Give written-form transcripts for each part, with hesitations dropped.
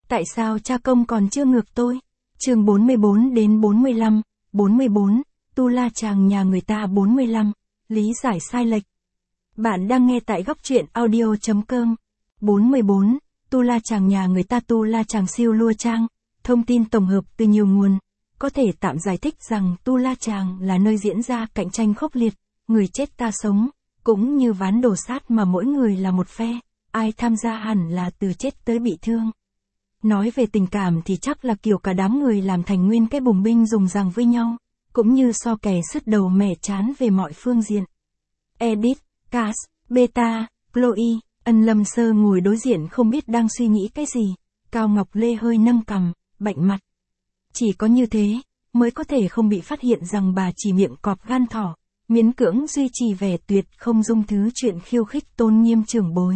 Tại sao cha công còn chưa ngược tôi? Chương 44 đến 45, 44, tu la chàng nhà người ta 45, lý giải sai lệch. Bạn đang nghe tại góc truyện audio.com. 44, tu la chàng nhà người ta tu la chàng siêu lua trang, thông tin tổng hợp từ nhiều nguồn, có thể tạm giải thích rằng tu la chàng là nơi diễn ra cạnh tranh khốc liệt, người chết ta sống, cũng như ván đồ sát mà mỗi người là một phe, ai tham gia hẳn là từ chết tới bị thương. Nói về tình cảm thì chắc là kiểu cả đám người làm thành nguyên cái bùng binh dùng rằng với nhau, cũng như so kè sứt đầu mẻ chán về mọi phương diện. Edit, Cass, Beta, Chloe, Ân Lâm Sơ ngồi đối diện không biết đang suy nghĩ cái gì, Cao Ngọc Lê hơi nâng cằm, bạnh mặt. Chỉ có như thế, mới có thể không bị phát hiện rằng bà chỉ miệng cọp gan thỏ, miễn cưỡng duy trì vẻ tuyệt không dung thứ chuyện khiêu khích tôn nghiêm trưởng bối.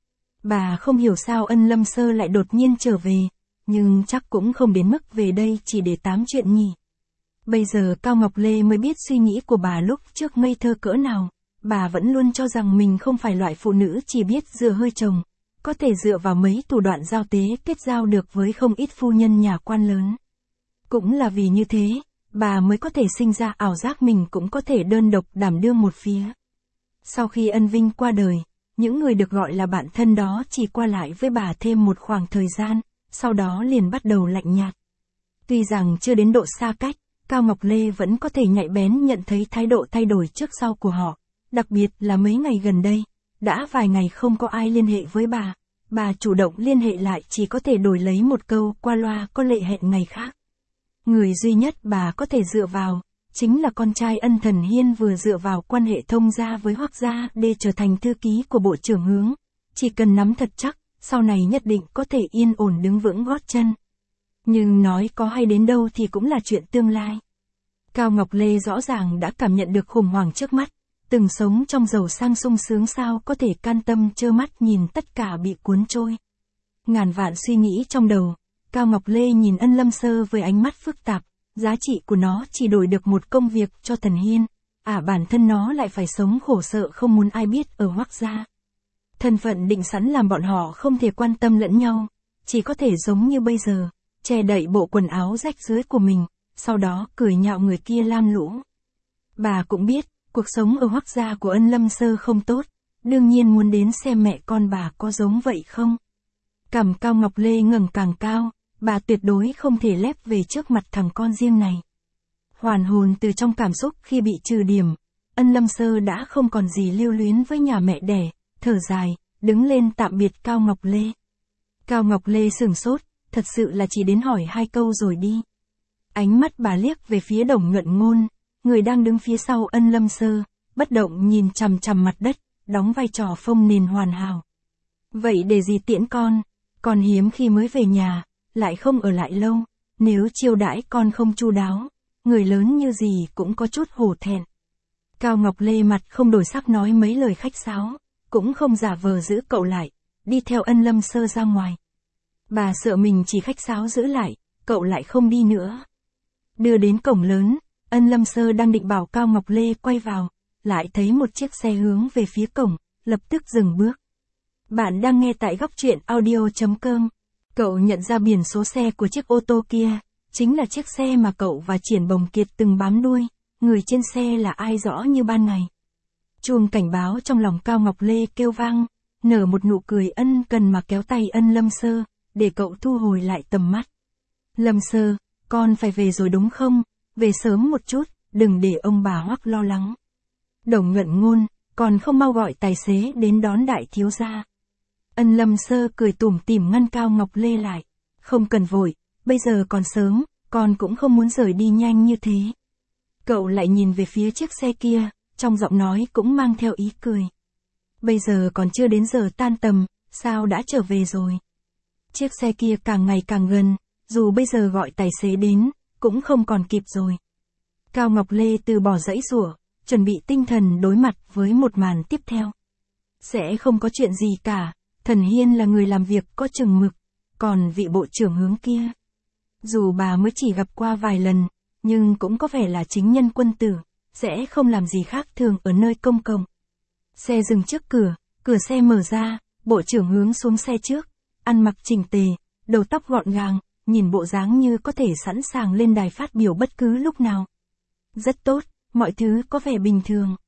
Bà không hiểu sao Ân Lâm Sơ lại đột nhiên trở về, nhưng chắc cũng không đến mức về đây chỉ để tám chuyện nhỉ. Bây giờ Cao Ngọc Lê mới biết suy nghĩ của bà lúc trước ngây thơ cỡ nào, bà vẫn luôn cho rằng mình không phải loại phụ nữ chỉ biết dựa hơi chồng, có thể dựa vào mấy thủ đoạn giao tế kết giao được với không ít phu nhân nhà quan lớn. Cũng là vì như thế, bà mới có thể sinh ra ảo giác mình cũng có thể đơn độc đảm đương một phía. Sau khi Ân Vinh qua đời, những người được gọi là bạn thân đó chỉ qua lại với bà thêm một khoảng thời gian, sau đó liền bắt đầu lạnh nhạt. Tuy rằng chưa đến độ xa cách, Cao Ngọc Lê vẫn có thể nhạy bén nhận thấy thái độ thay đổi trước sau của họ, đặc biệt là mấy ngày gần đây, đã vài ngày không có ai liên hệ với bà chủ động liên hệ lại chỉ có thể đổi lấy một câu qua loa có lệ hẹn ngày khác. Người duy nhất bà có thể dựa vào, chính là con trai Ân Thần Hiên vừa dựa vào quan hệ thông gia với Hoắc gia để trở thành thư ký của Bộ trưởng Hướng. Chỉ cần nắm thật chắc, sau này nhất định có thể yên ổn đứng vững gót chân. Nhưng nói có hay đến đâu thì cũng là chuyện tương lai. Cao Ngọc Lê rõ ràng đã cảm nhận được khủng hoảng trước mắt, từng sống trong giàu sang sung sướng sao có thể can tâm trơ mắt nhìn tất cả bị cuốn trôi. Ngàn vạn suy nghĩ trong đầu, Cao Ngọc Lê nhìn Ân Lâm Sơ với ánh mắt phức tạp. Giá trị của nó chỉ đổi được một công việc cho Thần Hiên, bản thân nó lại phải sống khổ sở không muốn ai biết ở Hoắc gia. Thân phận định sẵn làm bọn họ không thể quan tâm lẫn nhau, chỉ có thể giống như bây giờ, che đậy bộ quần áo rách rưới của mình, sau đó cười nhạo người kia lam lũ. Bà cũng biết, cuộc sống ở Hoắc gia của Ân Lâm Sơ không tốt, đương nhiên muốn đến xem mẹ con bà có giống vậy không. Cằm Cao Ngọc Lê ngẩng càng cao. Bà tuyệt đối không thể lép về trước mặt thằng con riêng này. Hoàn hồn từ trong cảm xúc khi bị trừ điểm, Ân Lâm Sơ đã không còn gì lưu luyến với nhà mẹ đẻ, thở dài, đứng lên tạm biệt Cao Ngọc Lê. Cao Ngọc Lê sửng sốt, thật sự là chỉ đến hỏi 2 câu rồi đi. Ánh mắt bà liếc về phía Đồng Nhuận Ngôn, người đang đứng phía sau Ân Lâm Sơ, bất động nhìn chằm chằm mặt đất, đóng vai trò phông nền hoàn hảo. Vậy để gì tiễn con hiếm khi mới về nhà. Lại không ở lại lâu, nếu chiêu đãi con không chu đáo, người lớn như gì cũng có chút hổ thẹn. Cao Ngọc Lê mặt không đổi sắc nói mấy lời khách sáo, cũng không giả vờ giữ cậu lại, đi theo Ân Lâm Sơ ra ngoài. Bà sợ mình chỉ khách sáo giữ lại, cậu lại không đi nữa. Đưa đến cổng lớn, Ân Lâm Sơ đang định bảo Cao Ngọc Lê quay vào, lại thấy một chiếc xe hướng về phía cổng, lập tức dừng bước. Bạn đang nghe tại góc truyện audio.com. Cậu nhận ra biển số xe của chiếc ô tô kia, chính là chiếc xe mà cậu và Triển Bồng Kiệt từng bám đuôi, người trên xe là ai rõ như ban ngày. Chuông cảnh báo trong lòng Cao Ngọc Lê kêu vang, nở một nụ cười ân cần mà kéo tay Ân Lâm Sơ, để cậu thu hồi lại tầm mắt. Lâm Sơ, con phải về rồi đúng không? Về sớm một chút, đừng để ông bà Hoắc lo lắng. Đồng Nhuận Ngôn, còn không mau gọi tài xế đến đón đại thiếu gia. Ân Lâm Sơ cười tủm tỉm ngăn Cao Ngọc Lê lại. Không cần vội, bây giờ còn sớm, con cũng không muốn rời đi nhanh như thế. Cậu lại nhìn về phía chiếc xe kia, trong giọng nói cũng mang theo ý cười. Bây giờ còn chưa đến giờ tan tầm, sao đã trở về rồi? Chiếc xe kia càng ngày càng gần, dù bây giờ gọi tài xế đến, cũng không còn kịp rồi. Cao Ngọc Lê từ bỏ giãy giụa, chuẩn bị tinh thần đối mặt với một màn tiếp theo. Sẽ không có chuyện gì cả. Thần Hiên là người làm việc có chừng mực, còn vị bộ trưởng Hướng kia. Dù bà mới chỉ gặp qua vài lần, nhưng cũng có vẻ là chính nhân quân tử, sẽ không làm gì khác thường ở nơi công cộng. Xe dừng trước cửa xe mở ra, bộ trưởng Hướng xuống xe trước, ăn mặc chỉnh tề, đầu tóc gọn gàng, nhìn bộ dáng như có thể sẵn sàng lên đài phát biểu bất cứ lúc nào. Rất tốt, mọi thứ có vẻ bình thường.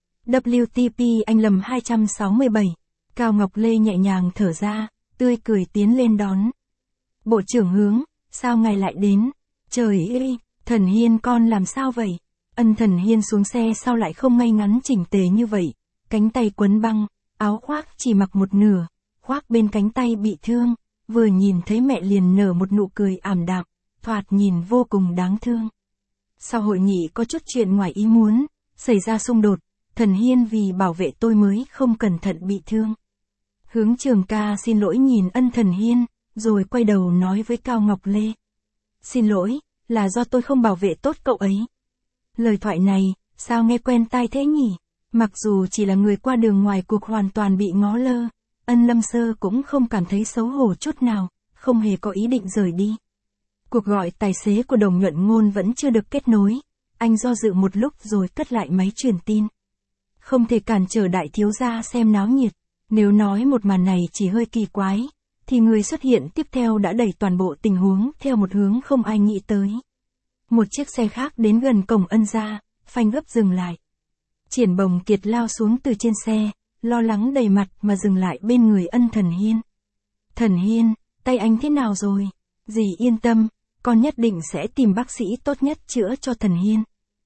WTP anh lầm 267. Cao Ngọc Lê nhẹ nhàng thở ra, tươi cười tiến lên đón. Bộ trưởng Hướng, sao ngài lại đến? Trời ơi, Thần Hiên con làm sao vậy? Thần Hiên xuống xe sao lại không ngay ngắn chỉnh tề như vậy? Cánh tay quấn băng, áo khoác chỉ mặc một nửa, khoác bên cánh tay bị thương, vừa nhìn thấy mẹ liền nở một nụ cười ảm đạm, thoạt nhìn vô cùng đáng thương. Sau hội nghị có chút chuyện ngoài ý muốn, xảy ra xung đột, Thần Hiên vì bảo vệ tôi mới không cẩn thận bị thương. Hướng Trường ca xin lỗi nhìn Thần Hiên, rồi quay đầu nói với Cao Ngọc Lê. Xin lỗi, là do tôi không bảo vệ tốt cậu ấy. Lời thoại này, sao nghe quen tai thế nhỉ? Mặc dù chỉ là người qua đường ngoài cuộc hoàn toàn bị ngó lơ, Lâm Sơ cũng không cảm thấy xấu hổ chút nào, không hề có ý định rời đi. Cuộc gọi tài xế của Đồng Nhuận Ngôn vẫn chưa được kết nối, anh do dự một lúc rồi cất lại máy truyền tin. Không thể cản trở đại thiếu gia xem náo nhiệt, nếu nói một màn này chỉ hơi kỳ quái, thì người xuất hiện tiếp theo đã đẩy toàn bộ tình huống theo một hướng không ai nghĩ tới. Một chiếc xe khác đến gần cổng Ân gia, phanh gấp dừng lại. Triển Bồng Kiệt lao xuống từ trên xe, lo lắng đầy mặt mà dừng lại bên người Thần Hiên. Thần Hiên, tay anh thế nào rồi? Dì yên tâm, con nhất định sẽ tìm bác sĩ tốt nhất chữa cho Thần Hiên.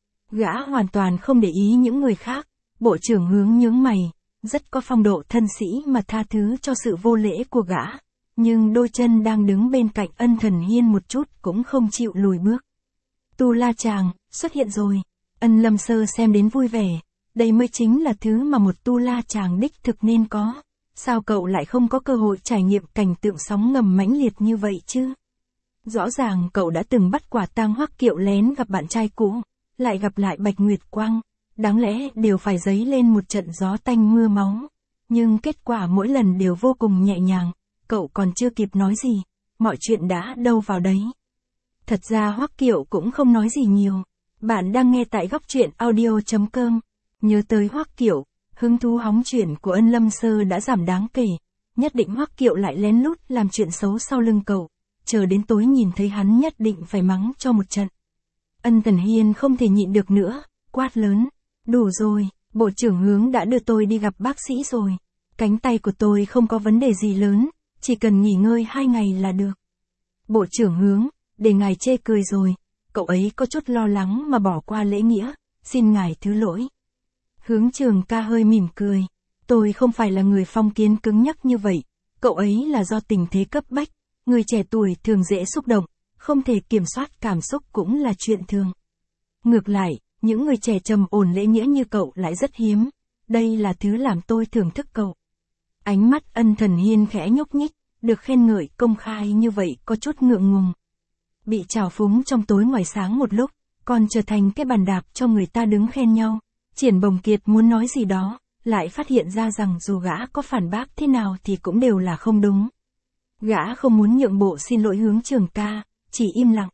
Gã hoàn toàn không để ý những người khác, bộ trưởng Hướng nhướng mày, rất có phong độ thân sĩ mà tha thứ cho sự vô lễ của gã, nhưng đôi chân đang đứng bên cạnh Thần Hiên một chút cũng không chịu lùi bước. Tu La Chàng, xuất hiện rồi. Lâm Sơ xem đến vui vẻ, đây mới chính là thứ mà một Tu La Chàng đích thực nên có. Sao cậu lại không có cơ hội trải nghiệm cảnh tượng sóng ngầm mãnh liệt như vậy chứ? Rõ ràng cậu đã từng bắt quả tang Hoắc Kiệu lén gặp bạn trai cũ, lại gặp lại Bạch Nguyệt Quang, đáng lẽ đều phải dấy lên một trận gió tanh mưa máu. Nhưng kết quả mỗi lần đều vô cùng nhẹ nhàng, cậu còn chưa kịp nói gì, mọi chuyện đã đâu vào đấy. Thật ra Hoắc Kiệu cũng không nói gì nhiều. Bạn đang nghe tại góc truyện audio.com. Nhớ tới Hoắc Kiệu, hứng thú hóng chuyện của Lâm Sơ đã giảm đáng kể. Nhất định Hoắc Kiệu lại lén lút làm chuyện xấu sau lưng cậu. Chờ đến tối nhìn thấy hắn nhất định phải mắng cho một trận. Thần Hiên không thể nhịn được nữa, quát lớn. Đủ rồi, bộ trưởng Hướng đã đưa tôi đi gặp bác sĩ rồi. Cánh tay của tôi không có vấn đề gì lớn, chỉ cần nghỉ ngơi 2 ngày là được. Bộ trưởng Hướng, để ngài chê cười rồi, cậu ấy có chút lo lắng mà bỏ qua lễ nghĩa, xin ngài thứ lỗi. Hướng Trường ca hơi mỉm cười, tôi không phải là người phong kiến cứng nhắc như vậy, cậu ấy là do tình thế cấp bách, người trẻ tuổi thường dễ xúc động, không thể kiểm soát cảm xúc cũng là chuyện thường. Ngược lại, những người trẻ trầm ổn lễ nghĩa như cậu lại rất hiếm, đây là thứ làm tôi thưởng thức cậu. Ánh mắt Thần Hiên khẽ nhúc nhích, được khen ngợi công khai như vậy có chút ngượng ngùng. Bị trào phúng trong tối ngoài sáng một lúc, còn trở thành cái bàn đạp cho người ta đứng khen nhau. Triển Bồng Kiệt muốn nói gì đó, lại phát hiện ra rằng dù gã có phản bác thế nào thì cũng đều là không đúng. Gã không muốn nhượng bộ xin lỗi Hướng Trường ca, chỉ im lặng.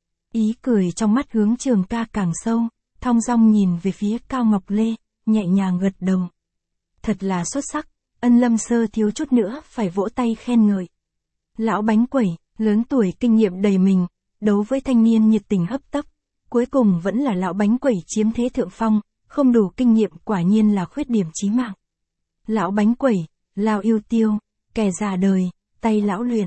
Ý cười trong mắt Hướng Trường ca càng sâu, thong dong nhìn về phía Cao Ngọc Lê, nhẹ nhàng gật đầu. Thật là xuất sắc, Lâm Sơ thiếu chút nữa phải vỗ tay khen ngợi. Lão bánh quẩy, lớn tuổi kinh nghiệm đầy mình, đấu với thanh niên nhiệt tình hấp tấp, cuối cùng vẫn là lão bánh quẩy chiếm thế thượng phong, không đủ kinh nghiệm quả nhiên là khuyết điểm chí mạng. Lão bánh quẩy, lao yêu tiêu, kẻ già đời, tay lão luyện.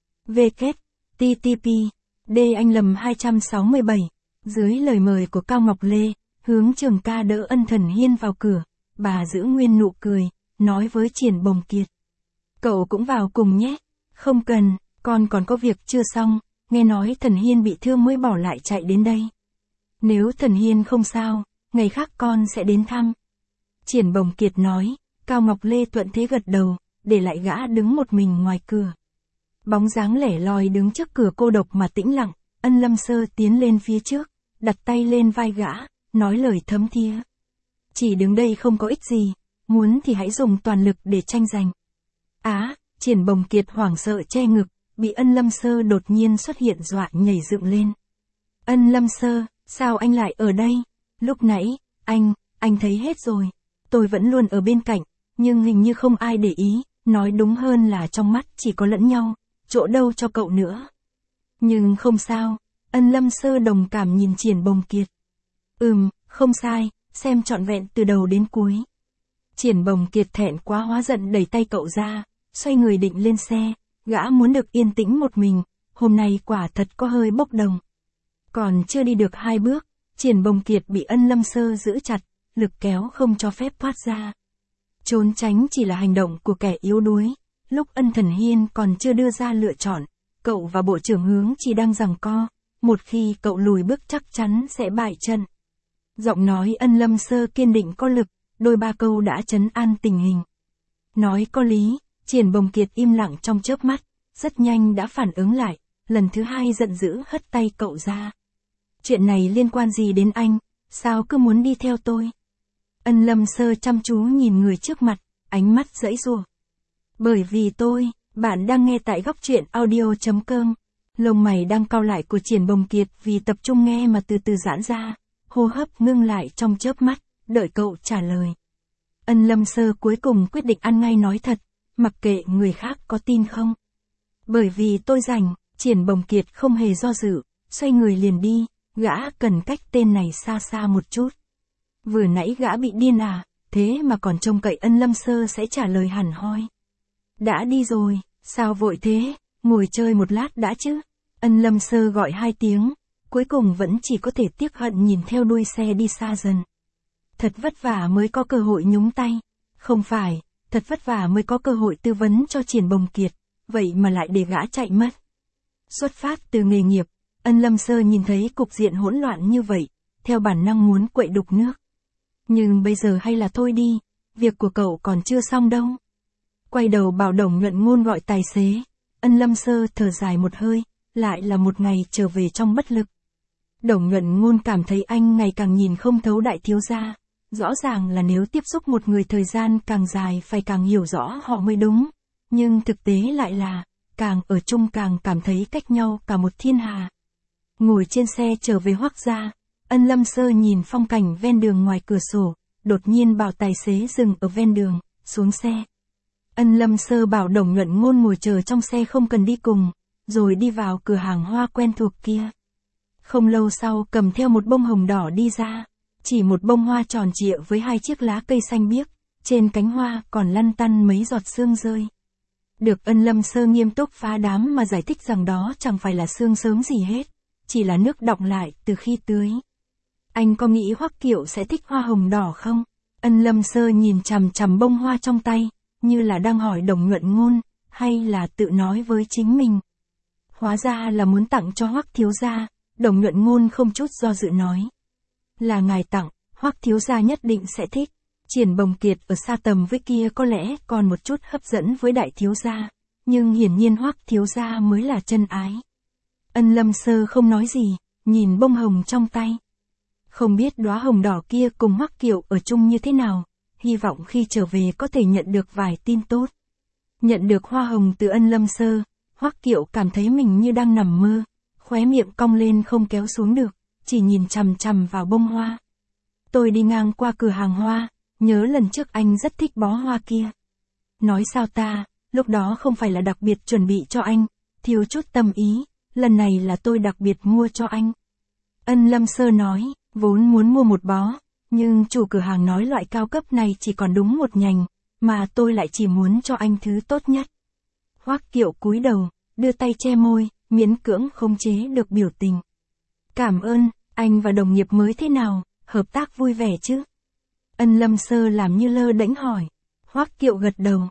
WTTP, D anh lầm 267, dưới lời mời của Cao Ngọc Lê, Hướng Trường ca đỡ Thần Hiên vào cửa, bà giữ nguyên nụ cười, nói với Triển Bồng Kiệt. Cậu cũng vào cùng nhé, không cần, con còn có việc chưa xong. Nghe nói Thần Hiên bị thương mới bỏ lại chạy đến đây. Nếu Thần Hiên không sao, ngày khác con sẽ đến thăm. Triển Bồng Kiệt nói, Cao Ngọc Lê thuận thế gật đầu, để lại gã đứng một mình ngoài cửa. Bóng dáng lẻ loi đứng trước cửa cô độc mà tĩnh lặng, Lâm Sơ tiến lên phía trước, đặt tay lên vai gã, nói lời thấm thía. Chỉ đứng đây không có ích gì, muốn thì hãy dùng toàn lực để tranh giành. Triển Bồng Kiệt hoảng sợ che ngực, bị Lâm Sơ đột nhiên xuất hiện dọa nhảy dựng lên. Lâm Sơ, sao anh lại ở đây? Lúc nãy, anh thấy hết rồi. Tôi vẫn luôn ở bên cạnh, nhưng hình như không ai để ý, nói đúng hơn là trong mắt chỉ có lẫn nhau, chỗ đâu cho cậu nữa. Nhưng không sao, Ân Lâm Sơ đồng cảm nhìn Triển Bồng Kiệt. Không sai, xem trọn vẹn từ đầu đến cuối. Triển Bồng Kiệt thẹn quá hóa giận đẩy tay cậu ra, xoay người định lên xe, gã muốn được yên tĩnh một mình, hôm nay quả thật có hơi bốc đồng. Còn chưa đi được 2 bước, Triển Bồng Kiệt bị Ân Lâm Sơ giữ chặt, lực kéo không cho phép thoát ra. Trốn tránh chỉ là hành động của kẻ yếu đuối, lúc Ân Thần Hiên còn chưa đưa ra lựa chọn, cậu và Bộ trưởng Hướng chỉ đang giằng co, một khi cậu lùi bước chắc chắn sẽ bại trận. Giọng nói Ân Lâm Sơ kiên định có lực, đôi ba câu đã trấn an tình hình. Nói có lý, Triển Bồng Kiệt im lặng trong chớp mắt, rất nhanh đã phản ứng lại, lần thứ 2 giận dữ hất tay cậu ra. Chuyện này liên quan gì đến anh, sao cứ muốn đi theo tôi? Ân Lâm Sơ chăm chú nhìn người trước mặt, ánh mắt giãy giụa. Bởi vì bạn đang nghe tại góc truyện audio.com. Lông mày đang cau lại của Triển Bồng Kiệt vì tập trung nghe mà từ từ giãn ra, hô hấp ngưng lại trong chớp mắt, đợi cậu trả lời. Ân Lâm Sơ cuối cùng quyết định ăn ngay nói thật, mặc kệ người khác có tin không. Bởi vì tôi rảnh, Triển Bồng Kiệt không hề do dự, xoay người liền đi, gã cần cách tên này xa xa một chút. Vừa nãy gã bị điên à, thế mà còn trông cậy Ân Lâm Sơ sẽ trả lời hẳn hoi. Đã đi rồi, sao vội thế, ngồi chơi một lát đã chứ. Ân Lâm Sơ gọi 2 tiếng, cuối cùng vẫn chỉ có thể tiếc hận nhìn theo đuôi xe đi xa dần. Thật vất vả mới có cơ hội nhúng tay. Không phải, thật vất vả mới có cơ hội tư vấn cho Triển Bồng Kiệt, vậy mà lại để gã chạy mất. Xuất phát từ nghề nghiệp, Ân Lâm Sơ nhìn thấy cục diện hỗn loạn như vậy, theo bản năng muốn quậy đục nước. Nhưng bây giờ hay là thôi đi, việc của cậu còn chưa xong đâu. Quay đầu bảo Đồng Nhuận Ngôn gọi tài xế, Ân Lâm Sơ thở dài một hơi, lại là một ngày trở về trong bất lực. Đồng Nhuận Ngôn cảm thấy anh ngày càng nhìn không thấu đại thiếu gia, rõ ràng là nếu tiếp xúc một người thời gian càng dài phải càng hiểu rõ họ mới đúng, nhưng thực tế lại là, càng ở chung càng cảm thấy cách nhau cả một thiên hà. Ngồi trên xe trở về Hoắc gia, Ân Lâm Sơ nhìn phong cảnh ven đường ngoài cửa sổ, đột nhiên bảo tài xế dừng ở ven đường, xuống xe. Ân Lâm Sơ bảo Đồng Nhuận Ngôn ngồi chờ trong xe không cần đi cùng, rồi đi vào cửa hàng hoa quen thuộc kia. Không lâu sau cầm theo một bông hồng đỏ đi ra, chỉ một bông hoa tròn trịa với 2 chiếc lá cây xanh biếc, trên cánh hoa còn lăn tăn mấy giọt sương rơi. Được Ân Lâm Sơ nghiêm túc phá đám mà giải thích rằng đó chẳng phải là sương sớm gì hết, chỉ là nước đọng lại từ khi tưới. Anh có nghĩ Hoắc Kiệu sẽ thích hoa hồng đỏ không? Ân Lâm Sơ nhìn chằm chằm bông hoa trong tay, như là đang hỏi Đồng Nhuận Ngôn, hay là tự nói với chính mình. Hóa ra là muốn tặng cho Hoắc thiếu gia, Đồng Nhuận Ngôn không chút do dự nói. Là ngài tặng, Hoắc thiếu gia nhất định sẽ thích. Triển Bồng Kiệt ở xa tầm với kia có lẽ còn một chút hấp dẫn với đại thiếu gia, nhưng hiển nhiên Hoắc thiếu gia mới là chân ái. Ân Lâm Sơ không nói gì, nhìn bông hồng trong tay. Không biết đóa hồng đỏ kia cùng Hoắc Kiệu ở chung như thế nào, hy vọng khi trở về có thể nhận được vài tin tốt. Nhận được hoa hồng từ Ân Lâm Sơ, Hoắc Kiệu cảm thấy mình như đang nằm mơ, khóe miệng cong lên không kéo xuống được, chỉ nhìn chằm chằm vào bông hoa. Tôi đi ngang qua cửa hàng hoa, nhớ lần trước anh rất thích bó hoa kia. Nói sao ta, lúc đó không phải là đặc biệt chuẩn bị cho anh, thiếu chút tâm ý, lần này là tôi đặc biệt mua cho anh. Ân Lâm Sơ nói, vốn muốn mua một bó, nhưng chủ cửa hàng nói loại cao cấp này chỉ còn đúng một nhành, mà tôi lại chỉ muốn cho anh thứ tốt nhất. Hoắc Kiệu cúi đầu, đưa tay che môi, miễn cưỡng khống chế được biểu tình. Cảm ơn, anh và đồng nghiệp mới thế nào, hợp tác vui vẻ chứ? Ân Lâm Sơ làm như lơ đễnh hỏi. Hoắc Kiệu gật đầu,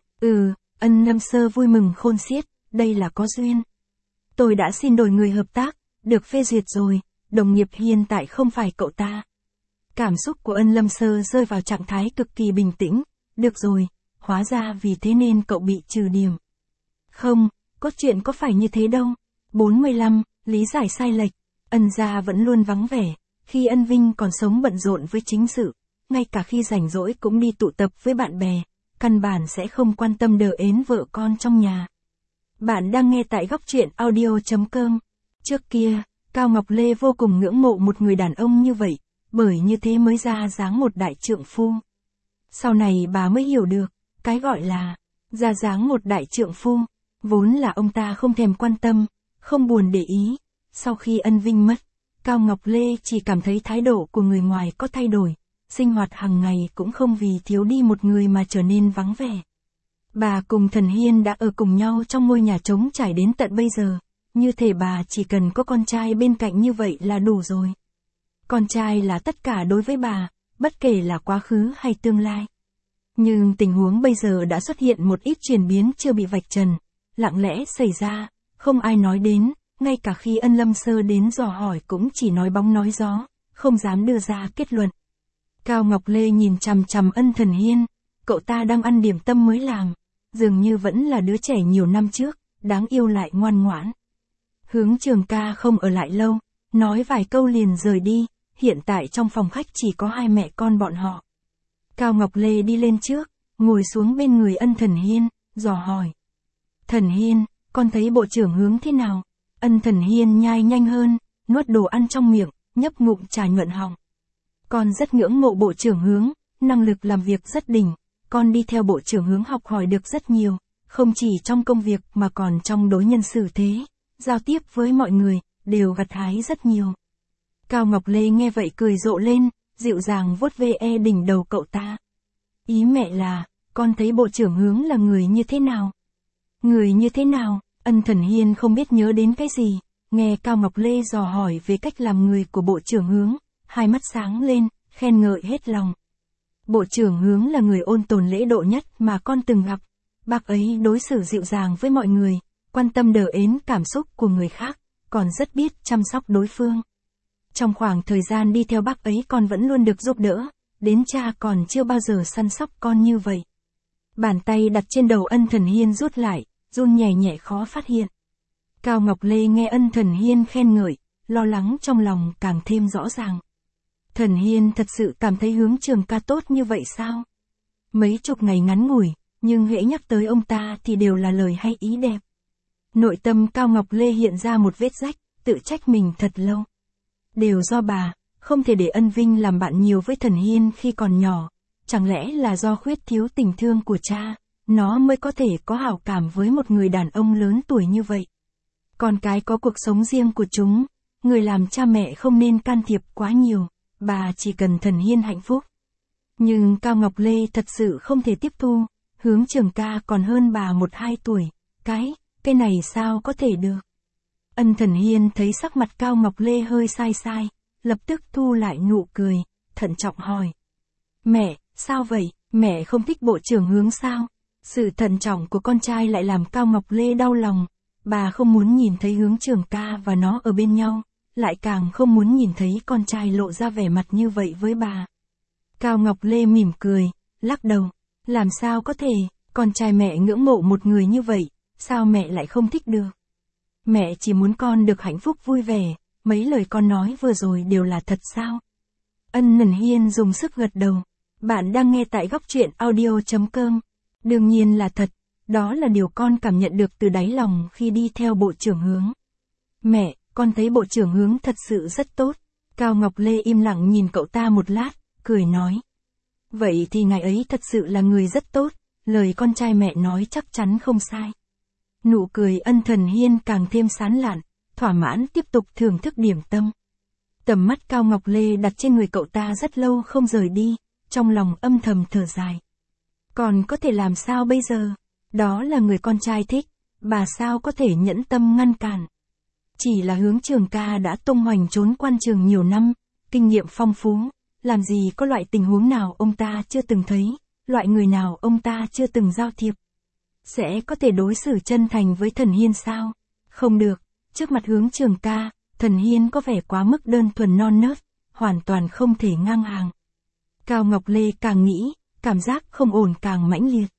Ân Lâm Sơ vui mừng khôn xiết, đây là có duyên. Tôi đã xin đổi người hợp tác, được phê duyệt rồi, đồng nghiệp hiện tại không phải cậu ta. Cảm xúc của Ân Lâm Sơ rơi vào trạng thái cực kỳ bình tĩnh, được rồi, hóa ra vì thế nên cậu bị trừ điểm. Không, cốt truyện có phải như thế đâu. 45, lý giải sai lệch. Ân gia vẫn luôn vắng vẻ, khi Ân Vinh còn sống bận rộn với chính sự, ngay cả khi rảnh rỗi cũng đi tụ tập với bạn bè, căn bản sẽ không quan tâm đờ ến vợ con trong nhà. Bạn đang nghe tại góc truyện audio.com. Trước kia, Cao Ngọc Lê vô cùng ngưỡng mộ một người đàn ông như vậy, bởi như thế mới ra dáng một đại trượng phu. Sau này bà mới hiểu được, cái gọi là ra dáng một đại trượng phu, Vốn là ông ta không thèm quan tâm, không buồn để ý. Sau khi Ân Vinh mất, Cao Ngọc Lê chỉ cảm thấy thái độ của người ngoài có thay đổi, sinh hoạt hàng ngày cũng không vì thiếu đi một người mà trở nên vắng vẻ. Bà cùng Thần Hiên đã ở cùng nhau trong ngôi nhà trống trải đến tận bây giờ, như thể bà chỉ cần có con trai bên cạnh như vậy là đủ rồi. Con trai là tất cả đối với bà, bất kể là quá khứ hay tương lai. Nhưng tình huống bây giờ đã xuất hiện một ít chuyển biến chưa bị vạch trần, lặng lẽ xảy ra, không ai nói đến, ngay cả khi Ân Lâm Sơ đến dò hỏi cũng chỉ nói bóng nói gió, không dám đưa ra kết luận. Cao Ngọc Lê nhìn chằm chằm Ân Thần Hiên, cậu ta đang ăn điểm tâm mới làm, dường như vẫn là đứa trẻ nhiều năm trước, đáng yêu lại ngoan ngoãn. Hướng Trường Ca không ở lại lâu, nói vài câu liền rời đi, hiện tại trong phòng khách chỉ có hai mẹ con bọn họ. Cao Ngọc Lê đi lên trước, ngồi xuống bên người Ân Thần Hiên, dò hỏi. Thần Hiên, con thấy bộ trưởng Hướng thế nào? Ân Thần Hiên nhai nhanh hơn, nuốt đồ ăn trong miệng, nhấp ngụm trà nhuận họng. Con rất ngưỡng mộ bộ trưởng Hướng, năng lực làm việc rất đỉnh, con đi theo bộ trưởng Hướng học hỏi được rất nhiều, không chỉ trong công việc mà còn trong đối nhân xử thế, giao tiếp với mọi người, đều gặt hái rất nhiều. Cao Ngọc Lê nghe vậy cười rộ lên, dịu dàng vuốt ve đỉnh đầu cậu ta. Ý mẹ là, con thấy bộ trưởng Hướng là người như thế nào? Người như thế nào? Ân Thần Hiên không biết nhớ đến cái gì, nghe Cao Ngọc Lê dò hỏi về cách làm người của bộ trưởng Hướng, hai mắt sáng lên, khen ngợi hết lòng. Bộ trưởng Hướng là người ôn tồn lễ độ nhất mà con từng gặp, bác ấy đối xử dịu dàng với mọi người, quan tâm đờ ến cảm xúc của người khác, còn rất biết chăm sóc đối phương. Trong khoảng thời gian đi theo bác ấy con vẫn luôn được giúp đỡ, đến cha còn chưa bao giờ săn sóc con như vậy. Bàn tay đặt trên đầu Ân Thần Hiên rút lại, run nhẹ nhẹ khó phát hiện. Cao Ngọc Lê nghe Ân Thần Hiên khen ngợi, lo lắng trong lòng càng thêm rõ ràng. Thần Hiên thật sự cảm thấy Hướng Trường Ca tốt như vậy sao? Mấy chục ngày ngắn ngủi, nhưng hễ nhắc tới ông ta thì đều là lời hay ý đẹp. Nội tâm Cao Ngọc Lê hiện ra một vết rách, tự trách mình thật lâu. Đều do bà, không thể để Ân Vinh làm bạn nhiều với Thần Hiên khi còn nhỏ, chẳng lẽ là do khuyết thiếu tình thương của cha, nó mới có thể có hảo cảm với một người đàn ông lớn tuổi như vậy. Con cái có cuộc sống riêng của chúng, người làm cha mẹ không nên can thiệp quá nhiều, bà chỉ cần Thần Hiên hạnh phúc. Nhưng Cao Ngọc Lê thật sự không thể tiếp thu, Hướng Trường Ca còn hơn bà 1-2 tuổi, cái này sao có thể được. Ân Thần Hiên thấy sắc mặt Cao Ngọc Lê hơi sai sai, lập tức thu lại nụ cười, thận trọng hỏi. Mẹ, sao vậy, mẹ không thích bộ trưởng Hướng sao? Sự thận trọng của con trai lại làm Cao Ngọc Lê đau lòng, bà không muốn nhìn thấy Hướng Trường Ca và nó ở bên nhau, lại càng không muốn nhìn thấy con trai lộ ra vẻ mặt như vậy với bà. Cao Ngọc Lê mỉm cười, lắc đầu, làm sao có thể, con trai mẹ ngưỡng mộ một người như vậy, sao mẹ lại không thích được? Mẹ chỉ muốn con được hạnh phúc vui vẻ, mấy lời con nói vừa rồi đều là thật sao? Ân Thần Hiên dùng sức gật đầu, bạn đang nghe tại góc truyện audio.com. Đương nhiên là thật, đó là điều con cảm nhận được từ đáy lòng khi đi theo bộ trưởng Hướng. Mẹ, con thấy bộ trưởng Hướng thật sự rất tốt. Cao Ngọc Lê im lặng nhìn cậu ta một lát, cười nói. Vậy thì ngài ấy thật sự là người rất tốt, lời con trai mẹ nói chắc chắn không sai. Nụ cười Ân Thần Hiên càng thêm sán lạn, thỏa mãn tiếp tục thưởng thức điểm tâm. Tầm mắt Cao Ngọc Lê đặt trên người cậu ta rất lâu không rời đi, trong lòng âm thầm thở dài. Còn có thể làm sao bây giờ? Đó là người con trai thích, bà sao có thể nhẫn tâm ngăn cản. Chỉ là Hướng Trường Ca đã tung hoành trốn quan trường nhiều năm, kinh nghiệm phong phú, làm gì có loại tình huống nào ông ta chưa từng thấy, loại người nào ông ta chưa từng giao thiệp. Sẽ có thể đối xử chân thành với Thần Hiên sao? Không được, trước mặt Hướng Trường Ca, Thần Hiên có vẻ quá mức đơn thuần non nớt, hoàn toàn không thể ngang hàng. Cao Ngọc Lê càng nghĩ, cảm giác không ổn càng mãnh liệt.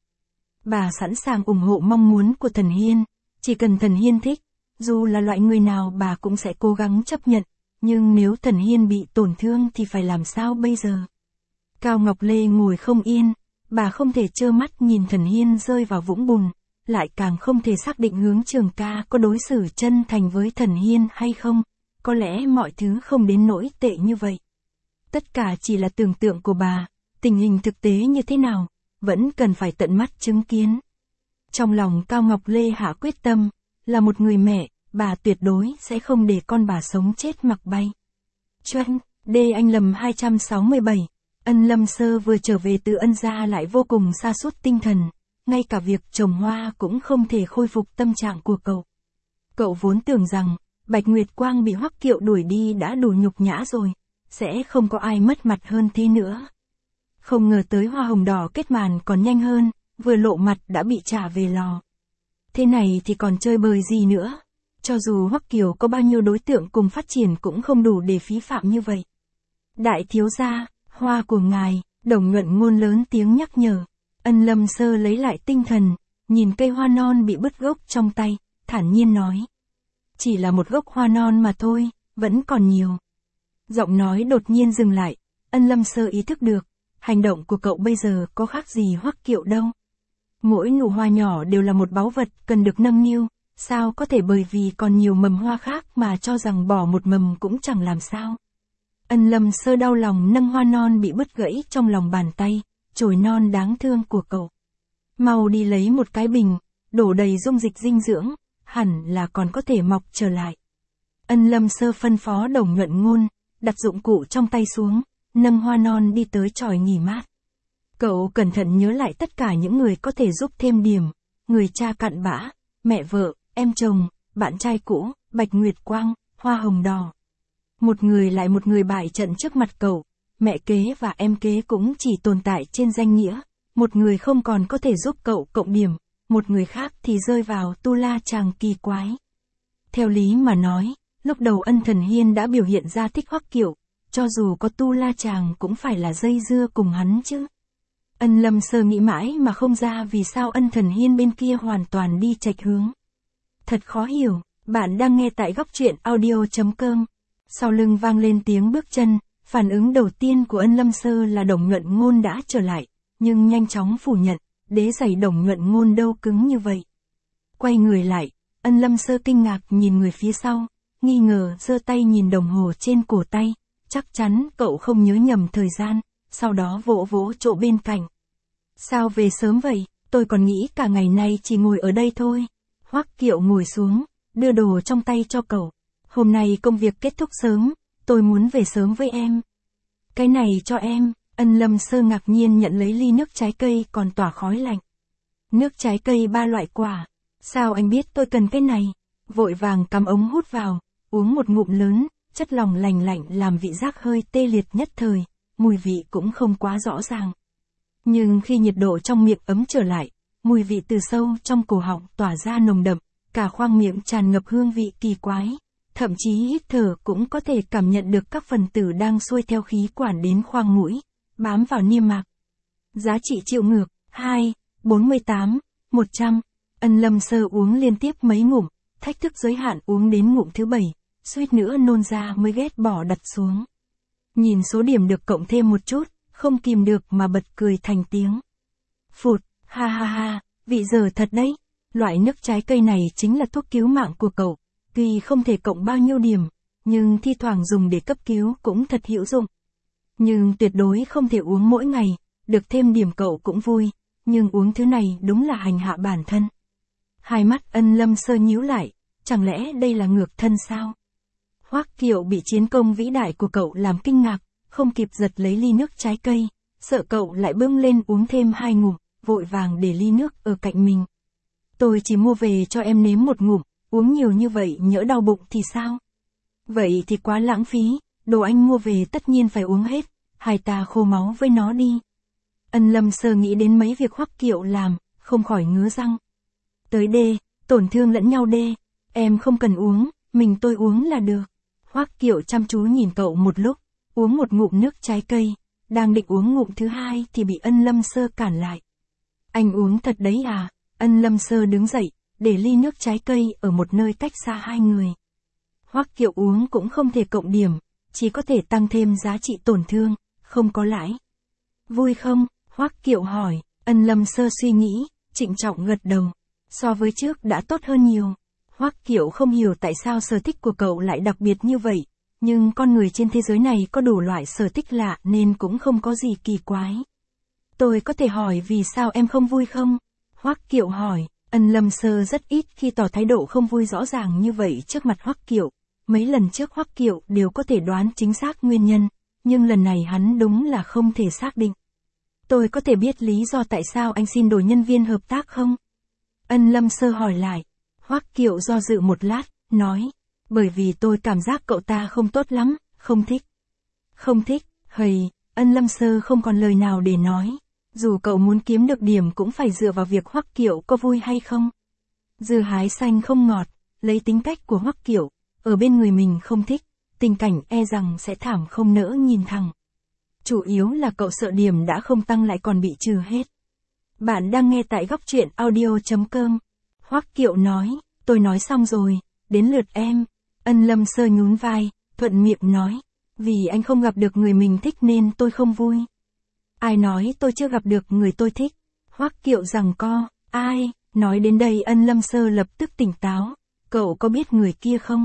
Bà sẵn sàng ủng hộ mong muốn của Thần Hiên, chỉ cần Thần Hiên thích, dù là loại người nào bà cũng sẽ cố gắng chấp nhận, nhưng nếu Thần Hiên bị tổn thương thì phải làm sao bây giờ? Cao Ngọc Lê ngồi không yên, bà không thể trơ mắt nhìn Thần Hiên rơi vào vũng bùn, lại càng không thể xác định Hướng Trường Ca có đối xử chân thành với Thần Hiên hay không, có lẽ mọi thứ không đến nỗi tệ như vậy. Tất cả chỉ là tưởng tượng của bà, tình hình thực tế như thế nào, vẫn cần phải tận mắt chứng kiến. Trong lòng Cao Ngọc Lê hạ quyết tâm, là một người mẹ, bà tuyệt đối sẽ không để con bà sống chết mặc bay. Chuân, đê anh lầm 267. Ân Lâm Sơ vừa trở về từ Ân gia lại vô cùng sa sút tinh thần, ngay cả việc trồng hoa cũng không thể khôi phục tâm trạng của cậu. Cậu vốn tưởng rằng, Bạch Nguyệt Quang bị Hoắc Kiệu đuổi đi đã đủ nhục nhã rồi, sẽ không có ai mất mặt hơn thế nữa. Không ngờ tới hoa hồng đỏ kết màn còn nhanh hơn, vừa lộ mặt đã bị trả về lò. Thế này thì còn chơi bời gì nữa, cho dù Hoắc Kiều có bao nhiêu đối tượng cùng phát triển cũng không đủ để phí phạm như vậy. Đại thiếu gia, hoa của ngài, Đồng Nhuận Ngôn lớn tiếng nhắc nhở. Ân Lâm Sơ lấy lại tinh thần, nhìn cây hoa non bị bứt gốc trong tay, thản nhiên nói. Chỉ là một gốc hoa non mà thôi, vẫn còn nhiều. Giọng nói đột nhiên dừng lại, Ân Lâm Sơ ý thức được, hành động của cậu bây giờ có khác gì Hoắc Kiệu đâu. Mỗi nụ hoa nhỏ đều là một báu vật cần được nâng niu, sao có thể bởi vì còn nhiều mầm hoa khác mà cho rằng bỏ một mầm cũng chẳng làm sao. Ân Lâm Sơ đau lòng nâng hoa non bị bứt gãy trong lòng bàn tay, chồi non đáng thương của cậu. Mau đi lấy một cái bình, đổ đầy dung dịch dinh dưỡng, hẳn là còn có thể mọc trở lại. Ân Lâm Sơ phân phó Đồng Nhuận Ngôn, đặt dụng cụ trong tay xuống, nâng hoa non đi tới chòi nghỉ mát. Cậu cẩn thận nhớ lại tất cả những người có thể giúp thêm điểm, người cha cặn bã, mẹ vợ, em chồng, bạn trai cũ, Bạch Nguyệt Quang, hoa hồng đỏ. Một người lại một người bại trận trước mặt cậu, mẹ kế và em kế cũng chỉ tồn tại trên danh nghĩa, một người không còn có thể giúp cậu cộng điểm, một người khác thì rơi vào tu la chàng kỳ quái. Theo lý mà nói, lúc đầu Ân Thần Hiên đã biểu hiện ra thích Hoắc Kiệu, cho dù có tu la chàng cũng phải là dây dưa cùng hắn chứ. Ân Lâm Sơ nghĩ mãi mà không ra vì sao Ân Thần Hiên bên kia hoàn toàn đi chệch hướng. Thật khó hiểu, bạn đang nghe tại góc truyện audio.com. Sau lưng vang lên tiếng bước chân, phản ứng đầu tiên của Ân Lâm Sơ là Đồng Nhuận Ngôn đã trở lại, nhưng nhanh chóng phủ nhận, đế giày Đồng Nhuận Ngôn đâu cứng như vậy. Quay người lại, Ân Lâm Sơ kinh ngạc nhìn người phía sau, nghi ngờ giơ tay nhìn đồng hồ trên cổ tay, chắc chắn cậu không nhớ nhầm thời gian, sau đó vỗ vỗ chỗ bên cạnh. Sao về sớm vậy, tôi còn nghĩ cả ngày nay chỉ ngồi ở đây thôi. Hoắc Kiệu ngồi xuống, đưa đồ trong tay cho cậu. Hôm nay công việc kết thúc sớm, tôi muốn về sớm với em. Cái này cho em. Ân Lâm Sơ ngạc nhiên nhận lấy ly nước trái cây còn tỏa khói lạnh. Nước trái cây 3 loại quả. Sao anh biết tôi cần cái này? Vội vàng cắm ống hút vào, uống một ngụm lớn, chất lỏng lành lạnh làm vị giác hơi tê liệt nhất thời, mùi vị cũng không quá rõ ràng. Nhưng khi nhiệt độ trong miệng ấm trở lại, mùi vị từ sâu trong cổ họng tỏa ra nồng đậm, cả khoang miệng tràn ngập hương vị kỳ quái. Thậm chí hít thở cũng có thể cảm nhận được các phần tử đang xuôi theo khí quản đến khoang mũi, bám vào niêm mạc. Giá trị triệu ngược, 2, 48, 100. Ân Lâm Sơ uống liên tiếp mấy ngụm, thách thức giới hạn uống đến ngụm thứ 7, suýt nữa nôn ra mới ghét bỏ đặt xuống. Nhìn số điểm được cộng thêm một chút, không kìm được mà bật cười thành tiếng. Phụt, ha ha ha, vị dở thật đấy. Loại nước trái cây này chính là thuốc cứu mạng của cậu. Tuy không thể cộng bao nhiêu điểm, nhưng thi thoảng dùng để cấp cứu cũng thật hữu dụng. Nhưng tuyệt đối không thể uống mỗi ngày, được thêm điểm cậu cũng vui, nhưng uống thứ này đúng là hành hạ bản thân. Hai mắt Ân Lâm Sơ nhíu lại, chẳng lẽ đây là ngược thân sao? Hoắc Kiệu bị chiến công vĩ đại của cậu làm kinh ngạc, không kịp giật lấy ly nước trái cây, sợ cậu lại bưng lên uống thêm 2 ngụm, vội vàng để ly nước ở cạnh mình. Tôi chỉ mua về cho em nếm một ngụm, uống nhiều như vậy nhỡ đau bụng thì sao? Vậy thì quá lãng phí, đồ anh mua về tất nhiên phải uống hết, hai ta khô máu với nó đi. Ân Lâm Sơ nghĩ đến mấy việc Hoắc Kiệu làm, không khỏi ngứa răng. Tới đê, tổn thương lẫn nhau đê, em không cần uống, mình tôi uống là được. Hoắc Kiệu chăm chú nhìn cậu một lúc, uống một ngụm nước trái cây, đang định uống ngụm thứ 2 thì bị Ân Lâm Sơ cản lại. Anh uống thật đấy à? Ân Lâm Sơ đứng dậy, để ly nước trái cây ở một nơi cách xa hai người. Hoắc Kiệu uống cũng không thể cộng điểm, chỉ có thể tăng thêm giá trị tổn thương, không có lãi. Vui không? Hoắc Kiệu hỏi. Ân Lâm Sơ suy nghĩ, trịnh trọng gật đầu. So với trước đã tốt hơn nhiều. Hoắc Kiệu không hiểu tại sao sở thích của cậu lại đặc biệt như vậy, nhưng con người trên thế giới này có đủ loại sở thích lạ nên cũng không có gì kỳ quái. Tôi có thể hỏi vì sao em không vui không? Hoắc Kiệu hỏi. Ân Lâm Sơ rất ít khi tỏ thái độ không vui rõ ràng như vậy trước mặt Hoắc Kiệu, mấy lần trước Hoắc Kiệu đều có thể đoán chính xác nguyên nhân, nhưng lần này hắn đúng là không thể xác định. Tôi có thể biết lý do tại sao anh xin đổi nhân viên hợp tác không? Ân Lâm Sơ hỏi lại. Hoắc Kiệu do dự một lát, nói, bởi vì tôi cảm giác cậu ta không tốt lắm, không thích. Không thích, hầy, Ân Lâm Sơ không còn lời nào để nói. Dù cậu muốn kiếm được điểm cũng phải dựa vào việc Hoắc Kiệu có vui hay không. Dưa hái xanh không ngọt, lấy tính cách của Hoắc Kiệu, ở bên người mình không thích, tình cảnh e rằng sẽ thảm không nỡ nhìn thẳng. Chủ yếu là cậu sợ điểm đã không tăng lại còn bị trừ hết. Bạn đang nghe tại góc truyện audio.com. Hoắc Kiệu nói, tôi nói xong rồi, đến lượt em. Ân Lâm Sơ nhún vai, thuận miệng nói, vì anh không gặp được người mình thích nên tôi không vui. Ai nói tôi chưa gặp được người tôi thích? Hoắc Kiệu giằng co, ai? Nói đến đây Ân Lâm Sơ lập tức tỉnh táo, cậu có biết người kia không?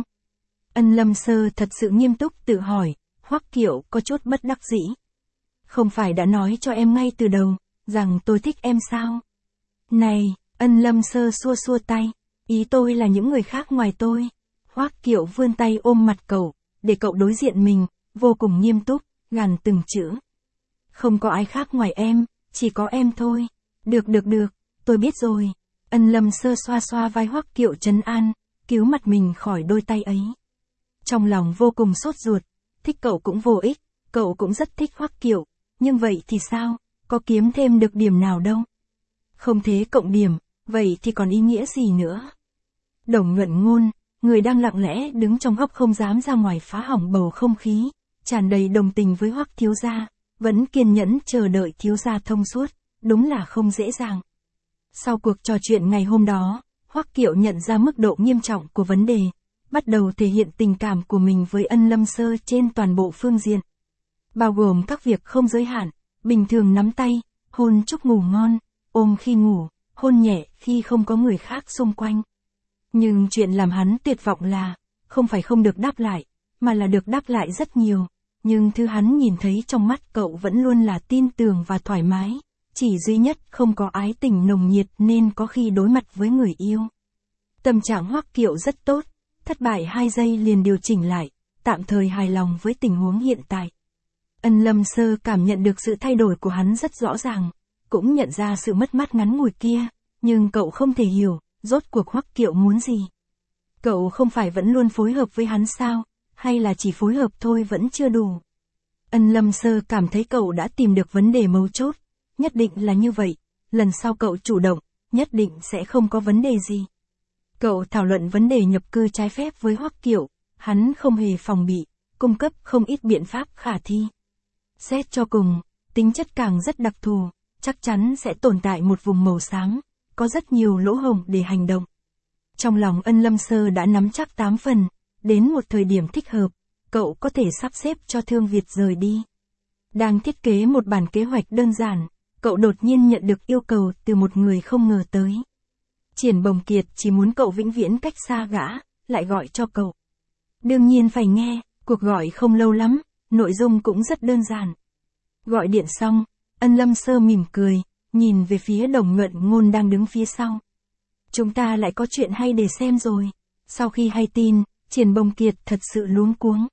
Ân Lâm Sơ thật sự nghiêm túc tự hỏi, Hoắc Kiệu có chút bất đắc dĩ. Không phải đã nói cho em ngay từ đầu, rằng tôi thích em sao? Này, Ân Lâm Sơ xua xua tay, ý tôi là những người khác ngoài tôi. Hoắc Kiệu vươn tay ôm mặt cậu, để cậu đối diện mình, vô cùng nghiêm túc, gằn từng chữ. Không có ai khác ngoài em, chỉ có em thôi. Được, tôi biết rồi. Ân Lâm Sơ xoa xoa vai Hoắc Kiệu trấn an, cứu mặt mình khỏi đôi tay ấy. Trong lòng vô cùng sốt ruột, thích cậu cũng vô ích, cậu cũng rất thích Hoắc Kiệu, nhưng vậy thì sao, có kiếm thêm được điểm nào đâu. Không thế cộng điểm, vậy thì còn ý nghĩa gì nữa. Đồng Nhuận Ngôn, người đang lặng lẽ đứng trong góc không dám ra ngoài phá hỏng bầu không khí, tràn đầy đồng tình với Hoắc thiếu gia, vẫn kiên nhẫn chờ đợi thiếu gia thông suốt, đúng là không dễ dàng. Sau cuộc trò chuyện ngày hôm đó, Hoắc Kiệu nhận ra mức độ nghiêm trọng của vấn đề, bắt đầu thể hiện tình cảm của mình với Ân Lâm Sơ trên toàn bộ phương diện. Bao gồm các việc không giới hạn, bình thường nắm tay, hôn chúc ngủ ngon, ôm khi ngủ, hôn nhẹ khi không có người khác xung quanh. Nhưng chuyện làm hắn tuyệt vọng là, không phải không được đáp lại, mà là được đáp lại rất nhiều. Nhưng thứ hắn nhìn thấy trong mắt cậu vẫn luôn là tin tưởng và thoải mái, chỉ duy nhất không có ái tình nồng nhiệt nên có khi đối mặt với người yêu. Tâm trạng Hoắc Kiệu rất tốt, thất bại 2 giây liền điều chỉnh lại, tạm thời hài lòng với tình huống hiện tại. Ân Lâm Sơ cảm nhận được sự thay đổi của hắn rất rõ ràng, cũng nhận ra sự mất mát ngắn ngủi kia, nhưng cậu không thể hiểu, rốt cuộc Hoắc Kiệu muốn gì. Cậu không phải vẫn luôn phối hợp với hắn sao, hay là chỉ phối hợp thôi vẫn chưa đủ. Ân Lâm Sơ cảm thấy cậu đã tìm được vấn đề mấu chốt, nhất định là như vậy, lần sau cậu chủ động, nhất định sẽ không có vấn đề gì. Cậu thảo luận vấn đề nhập cư trái phép với Hoắc Kiệu, hắn không hề phòng bị, cung cấp không ít biện pháp khả thi. Xét cho cùng, tính chất càng rất đặc thù, chắc chắn sẽ tồn tại một vùng màu xám, có rất nhiều lỗ hổng để hành động. Trong lòng Ân Lâm Sơ đã nắm chắc 8 phần, đến một thời điểm thích hợp, cậu có thể sắp xếp cho Thương Việt rời đi. Đang thiết kế một bản kế hoạch đơn giản, cậu đột nhiên nhận được yêu cầu từ một người không ngờ tới. Triển Bồng Kiệt chỉ muốn cậu vĩnh viễn cách xa gã, lại gọi cho cậu. Đương nhiên phải nghe, cuộc gọi không lâu lắm, nội dung cũng rất đơn giản. Gọi điện xong, Ân Lâm Sơ mỉm cười, nhìn về phía Đồng Nhuận Ngôn đang đứng phía sau. Chúng ta lại có chuyện hay để xem rồi. Sau khi hay tin, Triển Bồng Kiệt thật sự luống cuống.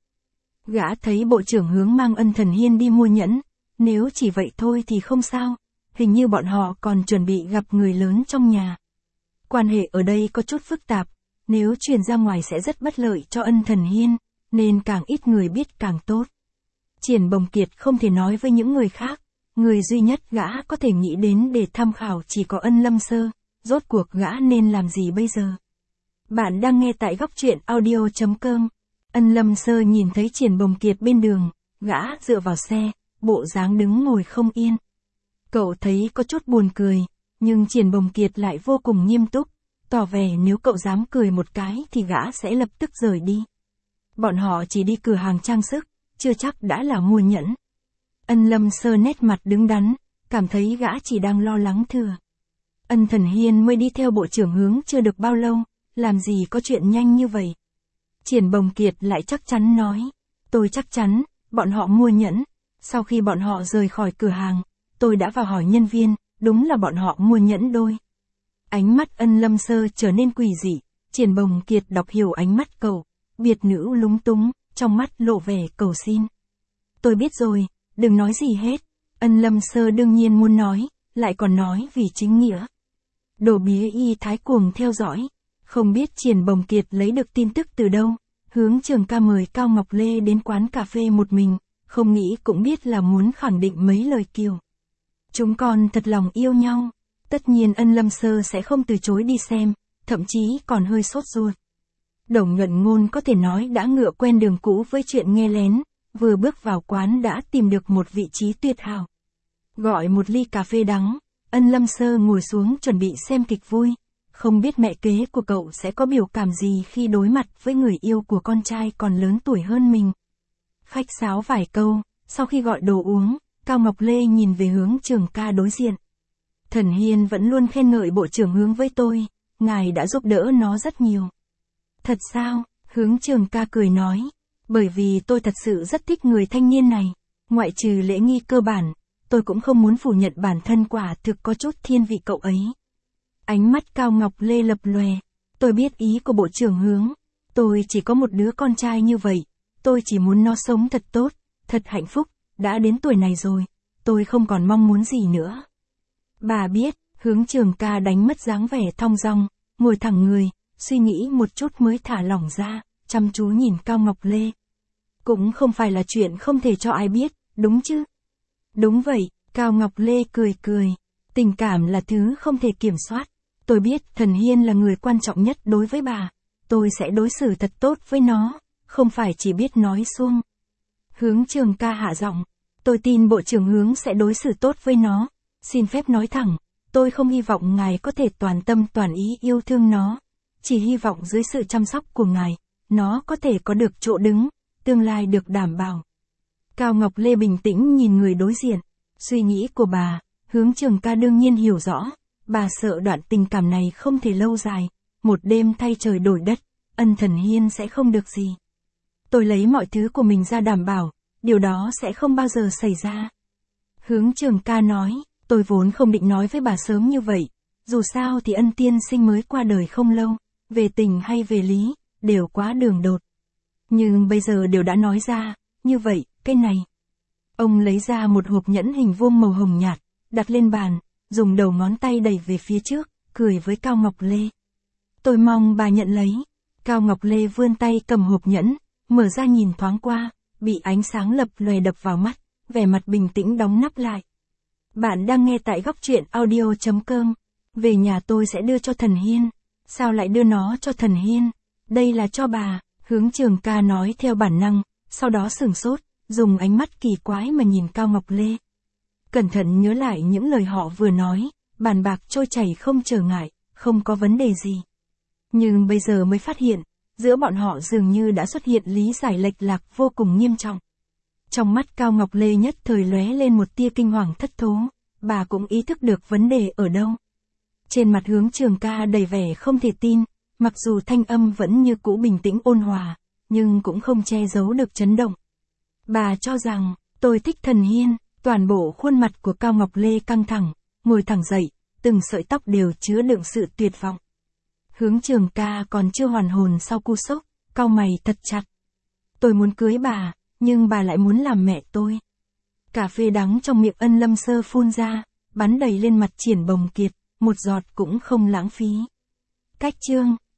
Gã thấy bộ trưởng hướng mang Ân Thần Hiên đi mua nhẫn, nếu chỉ vậy thôi thì không sao, hình như bọn họ còn chuẩn bị gặp người lớn trong nhà. Quan hệ ở đây có chút phức tạp, nếu truyền ra ngoài sẽ rất bất lợi cho Ân Thần Hiên, nên càng ít người biết càng tốt. Triển Bồng Kiệt không thể nói với những người khác, người duy nhất gã có thể nghĩ đến để tham khảo chỉ có Ân Lâm Sơ, rốt cuộc gã nên làm gì bây giờ? Bạn đang nghe tại góc truyện audio.com. Ân Lâm Sơ nhìn thấy Triển Bồng Kiệt bên đường, gã dựa vào xe, bộ dáng đứng ngồi không yên. Cậu thấy có chút buồn cười, nhưng Triển Bồng Kiệt lại vô cùng nghiêm túc, tỏ vẻ nếu cậu dám cười một cái thì gã sẽ lập tức rời đi. Bọn họ chỉ đi cửa hàng trang sức, chưa chắc đã là mua nhẫn. Ân Lâm Sơ nét mặt đứng đắn, cảm thấy gã chỉ đang lo lắng thừa. Ân Thần Hiên mới đi theo bộ trưởng hướng chưa được bao lâu, làm gì có chuyện nhanh như vậy. Triển Bồng Kiệt lại chắc chắn nói, tôi chắc chắn, bọn họ mua nhẫn. Sau khi bọn họ rời khỏi cửa hàng, tôi đã vào hỏi nhân viên, đúng là bọn họ mua nhẫn đôi. Ánh mắt Ân Lâm Sơ trở nên quỷ dị, Triển Bồng Kiệt đọc hiểu ánh mắt cậu, biệt nữ lúng túng, trong mắt lộ vẻ cầu xin. Tôi biết rồi, đừng nói gì hết. Ân Lâm Sơ đương nhiên muốn nói, lại còn nói vì chính nghĩa. Đồ bía y thái cuồng theo dõi, không biết Triển Bồng Kiệt lấy được tin tức từ đâu, Hướng Trường Ca mời Cao Ngọc Lê đến quán cà phê một mình, không nghĩ cũng biết là muốn khẳng định mấy lời kiều. Chúng con thật lòng yêu nhau, tất nhiên Ân Lâm Sơ sẽ không từ chối đi xem, thậm chí còn hơi sốt ruột. Đồng Nhuận Ngôn có thể nói đã ngựa quen đường cũ với chuyện nghe lén, vừa bước vào quán đã tìm được một vị trí tuyệt hảo. Gọi một ly cà phê đắng, Ân Lâm Sơ ngồi xuống chuẩn bị xem kịch vui, không biết mẹ kế của cậu sẽ có biểu cảm gì khi đối mặt với người yêu của con trai còn lớn tuổi hơn mình. Khách sáo vài câu, sau khi gọi đồ uống, Cao Ngọc Lê nhìn về Hướng Trường Ca đối diện. Thần Hiên vẫn luôn khen ngợi bộ trưởng Hướng với tôi, ngài đã giúp đỡ nó rất nhiều. Thật sao? Hướng Trường Ca cười nói. Bởi vì tôi thật sự rất thích người thanh niên này, ngoại trừ lễ nghi cơ bản, tôi cũng không muốn phủ nhận bản thân quả thực có chút thiên vị cậu ấy. Ánh mắt Cao Ngọc Lê lập lòe. Tôi biết ý của bộ trưởng Hướng. Tôi chỉ có một đứa con trai như vậy. Tôi chỉ muốn nó sống thật tốt, thật hạnh phúc. Đã đến tuổi này rồi, tôi không còn mong muốn gì nữa. Bà biết, Hướng Trường Ca đánh mất dáng vẻ thong dong, ngồi thẳng người, suy nghĩ một chút mới thả lỏng ra, chăm chú nhìn Cao Ngọc Lê. Cũng không phải là chuyện không thể cho ai biết, đúng chứ? Đúng vậy, Cao Ngọc Lê cười cười. Tình cảm là thứ không thể kiểm soát. Tôi biết Thần Hiên là người quan trọng nhất đối với bà. Tôi sẽ đối xử thật tốt với nó, không phải chỉ biết nói suông. Hướng Trường Ca hạ giọng. Tôi tin bộ trưởng Hướng sẽ đối xử tốt với nó. Xin phép nói thẳng, tôi không hy vọng ngài có thể toàn tâm toàn ý yêu thương nó. Chỉ hy vọng dưới sự chăm sóc của ngài, nó có thể có được chỗ đứng, tương lai được đảm bảo. Cao Ngọc Lê bình tĩnh nhìn người đối diện. Suy nghĩ của bà, Hướng Trường Ca đương nhiên hiểu rõ. Bà sợ đoạn tình cảm này không thể lâu dài. Một đêm thay trời đổi đất, Ân Thần Hiên sẽ không được gì. Tôi lấy mọi thứ của mình ra đảm bảo, điều đó sẽ không bao giờ xảy ra. Hướng Trường Ca nói, tôi vốn không định nói với bà sớm như vậy. Dù sao thì Ân tiên sinh mới qua đời không lâu, về tình hay về lý, đều quá đường đột. Nhưng bây giờ đều đã nói ra, như vậy, cái này. Ông lấy ra một hộp nhẫn hình vuông màu hồng nhạt, đặt lên bàn, dùng đầu ngón tay đẩy về phía trước, cười với Cao Ngọc Lê. Tôi mong bà nhận lấy. Cao Ngọc Lê vươn tay cầm hộp nhẫn, mở ra nhìn thoáng qua, bị ánh sáng lập lòe đập vào mắt, vẻ mặt bình tĩnh đóng nắp lại. Bạn đang nghe tại góc truyện audio.com. Về nhà tôi sẽ đưa cho Thần Hiên. Sao lại đưa nó cho Thần Hiên? Đây là cho bà, Hướng Trường Ca nói theo bản năng, sau đó sửng sốt, dùng ánh mắt kỳ quái mà nhìn Cao Ngọc Lê. Cẩn thận nhớ lại những lời họ vừa nói, bàn bạc trôi chảy không trở ngại, không có vấn đề gì. Nhưng bây giờ mới phát hiện, giữa bọn họ dường như đã xuất hiện lý giải lệch lạc vô cùng nghiêm trọng. Trong mắt Cao Ngọc Lê nhất thời lóe lên một tia kinh hoàng thất thố, bà cũng ý thức được vấn đề ở đâu. Trên mặt Hướng Trường Ca đầy vẻ không thể tin, mặc dù thanh âm vẫn như cũ bình tĩnh ôn hòa, nhưng cũng không che giấu được chấn động. Bà cho rằng, tôi thích Thần Hiên, toàn bộ khuôn mặt của Cao Ngọc Lê căng thẳng, ngồi thẳng dậy, từng sợi tóc đều chứa đựng sự tuyệt vọng. Hướng Trường Ca còn chưa hoàn hồn sau cú sốc, cau mày thật chặt. Tôi muốn cưới bà, nhưng bà lại muốn làm mẹ tôi. Cà phê đắng trong miệng Ân Lâm Sơ phun ra, bắn đầy lên mặt Triển Bồng Kiệt, một giọt cũng không lãng phí. Cách chương